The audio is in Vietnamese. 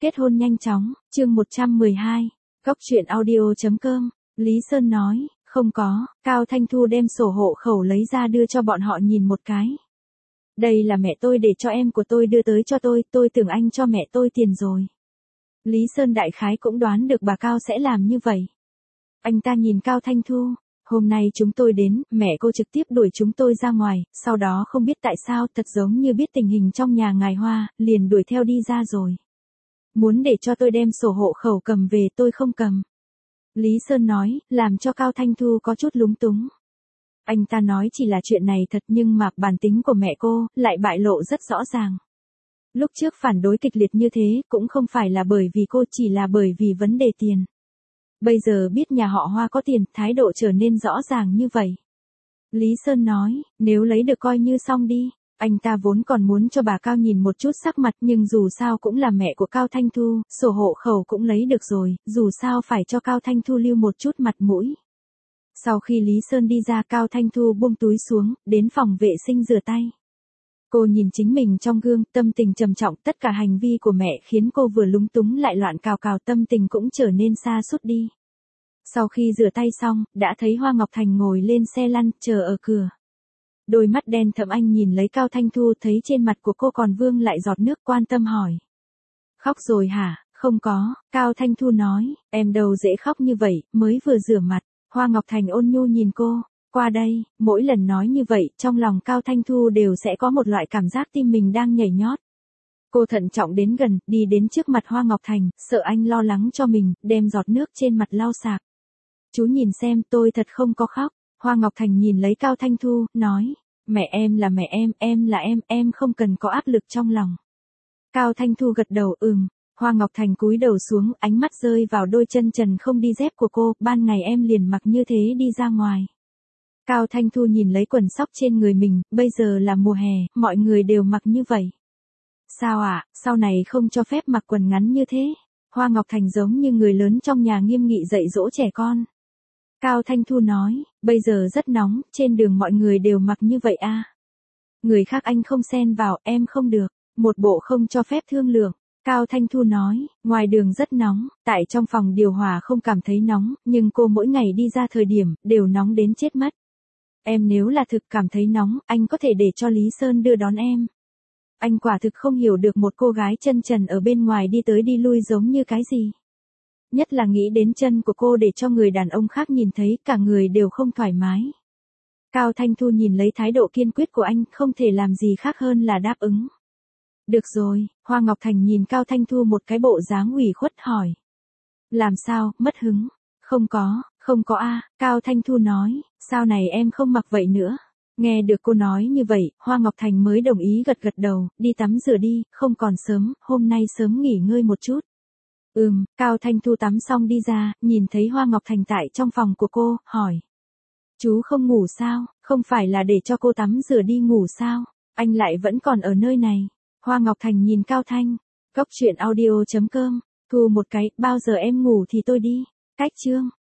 Kết hôn nhanh chóng, chương 112, Góc truyện audio.com, Lý Sơn nói, không có, Cao Thanh Thu đem sổ hộ khẩu lấy ra đưa cho bọn họ nhìn một cái. Đây là mẹ tôi để cho em của tôi đưa tới cho tôi tưởng anh cho mẹ tôi tiền rồi. Lý Sơn đại khái cũng đoán được bà Cao sẽ làm như vậy. Anh ta nhìn Cao Thanh Thu, hôm nay chúng tôi đến, mẹ cô trực tiếp đuổi chúng tôi ra ngoài, sau đó không biết tại sao thật giống như biết tình hình trong nhà ngài Hoa, liền đuổi theo đi ra rồi. Muốn để cho tôi đem sổ hộ khẩu cầm về tôi không cầm. Lý Sơn nói, làm cho Cao Thanh Thu có chút lúng túng. Anh ta nói chỉ là chuyện này thật nhưng mà bản tính của mẹ cô lại bại lộ rất rõ ràng. Lúc trước phản đối kịch liệt như thế cũng không phải là bởi vì cô chỉ là bởi vì vấn đề tiền. Bây giờ biết nhà họ Hoa có tiền, thái độ trở nên rõ ràng như vậy. Lý Sơn nói, nếu lấy được coi như xong đi. Anh ta vốn còn muốn cho bà Cao nhìn một chút sắc mặt nhưng dù sao cũng là mẹ của Cao Thanh Thu, sổ hộ khẩu cũng lấy được rồi, dù sao phải cho Cao Thanh Thu lưu một chút mặt mũi. Sau khi Lý Sơn đi ra Cao Thanh Thu buông túi xuống, đến phòng vệ sinh rửa tay. Cô nhìn chính mình trong gương, tâm tình trầm trọng, tất cả hành vi của mẹ khiến cô vừa lúng túng lại loạn cào cào, tâm tình cũng trở nên sa sút đi. Sau khi rửa tay xong, đã thấy Hoa Ngọc Thành ngồi lên xe lăn, chờ ở cửa. Đôi mắt đen thẫm anh nhìn lấy Cao Thanh Thu thấy trên mặt của cô còn vương lại giọt nước quan tâm hỏi. Khóc rồi hả? Không có, Cao Thanh Thu nói, em đâu dễ khóc như vậy, mới vừa rửa mặt. Hoa Ngọc Thành ôn nhu nhìn cô, qua đây, mỗi lần nói như vậy, trong lòng Cao Thanh Thu đều sẽ có một loại cảm giác tim mình đang nhảy nhót. Cô thận trọng đến gần, đi đến trước mặt Hoa Ngọc Thành, sợ anh lo lắng cho mình, đem giọt nước trên mặt lau sạc. Chú nhìn xem, tôi thật không có khóc. Hoa Ngọc Thành nhìn lấy Cao Thanh Thu, nói, mẹ em là mẹ em là em không cần có áp lực trong lòng. Cao Thanh Thu gật đầu Hoa Ngọc Thành cúi đầu xuống, ánh mắt rơi vào đôi chân trần không đi dép của cô, ban ngày em liền mặc như thế đi ra ngoài. Cao Thanh Thu nhìn lấy quần sóc trên người mình, bây giờ là mùa hè, mọi người đều mặc như vậy. Sao ạ, sau này không cho phép mặc quần ngắn như thế? Hoa Ngọc Thành giống như người lớn trong nhà nghiêm nghị dạy dỗ trẻ con. Cao Thanh Thu nói, bây giờ rất nóng, trên đường mọi người đều mặc như vậy à. Người khác anh không xen vào, em không được, một bộ không cho phép thương lượng. Cao Thanh Thu nói, ngoài đường rất nóng, tại trong phòng điều hòa không cảm thấy nóng, nhưng cô mỗi ngày đi ra thời điểm, đều nóng đến chết mất. Em nếu là thực cảm thấy nóng, anh có thể để cho Lý Sơn đưa đón em. Anh quả thực không hiểu được một cô gái chân trần ở bên ngoài đi tới đi lui giống như cái gì. Nhất là nghĩ đến chân của cô để cho người đàn ông khác nhìn thấy, cả người đều không thoải mái. Cao Thanh Thu nhìn lấy thái độ kiên quyết của anh, không thể làm gì khác hơn là đáp ứng. Được rồi, Hoa Ngọc Thành nhìn Cao Thanh Thu một cái bộ dáng ủy khuất hỏi. Làm sao, mất hứng? Không có a. Cao Thanh Thu nói, sao này em không mặc vậy nữa? Nghe được cô nói như vậy, Hoa Ngọc Thành mới đồng ý gật gật đầu, đi tắm rửa đi, không còn sớm, hôm nay sớm nghỉ ngơi một chút. Cao Thanh Thu tắm xong đi ra, nhìn thấy Hoa Ngọc Thành tại trong phòng của cô, hỏi. Chú không ngủ sao, không phải là để cho cô tắm rửa đi ngủ sao, anh lại vẫn còn ở nơi này. Hoa Ngọc Thành nhìn Cao Thanh, Góc truyện audio.com, Thu một cái, bao giờ em ngủ thì tôi đi. Cách chương.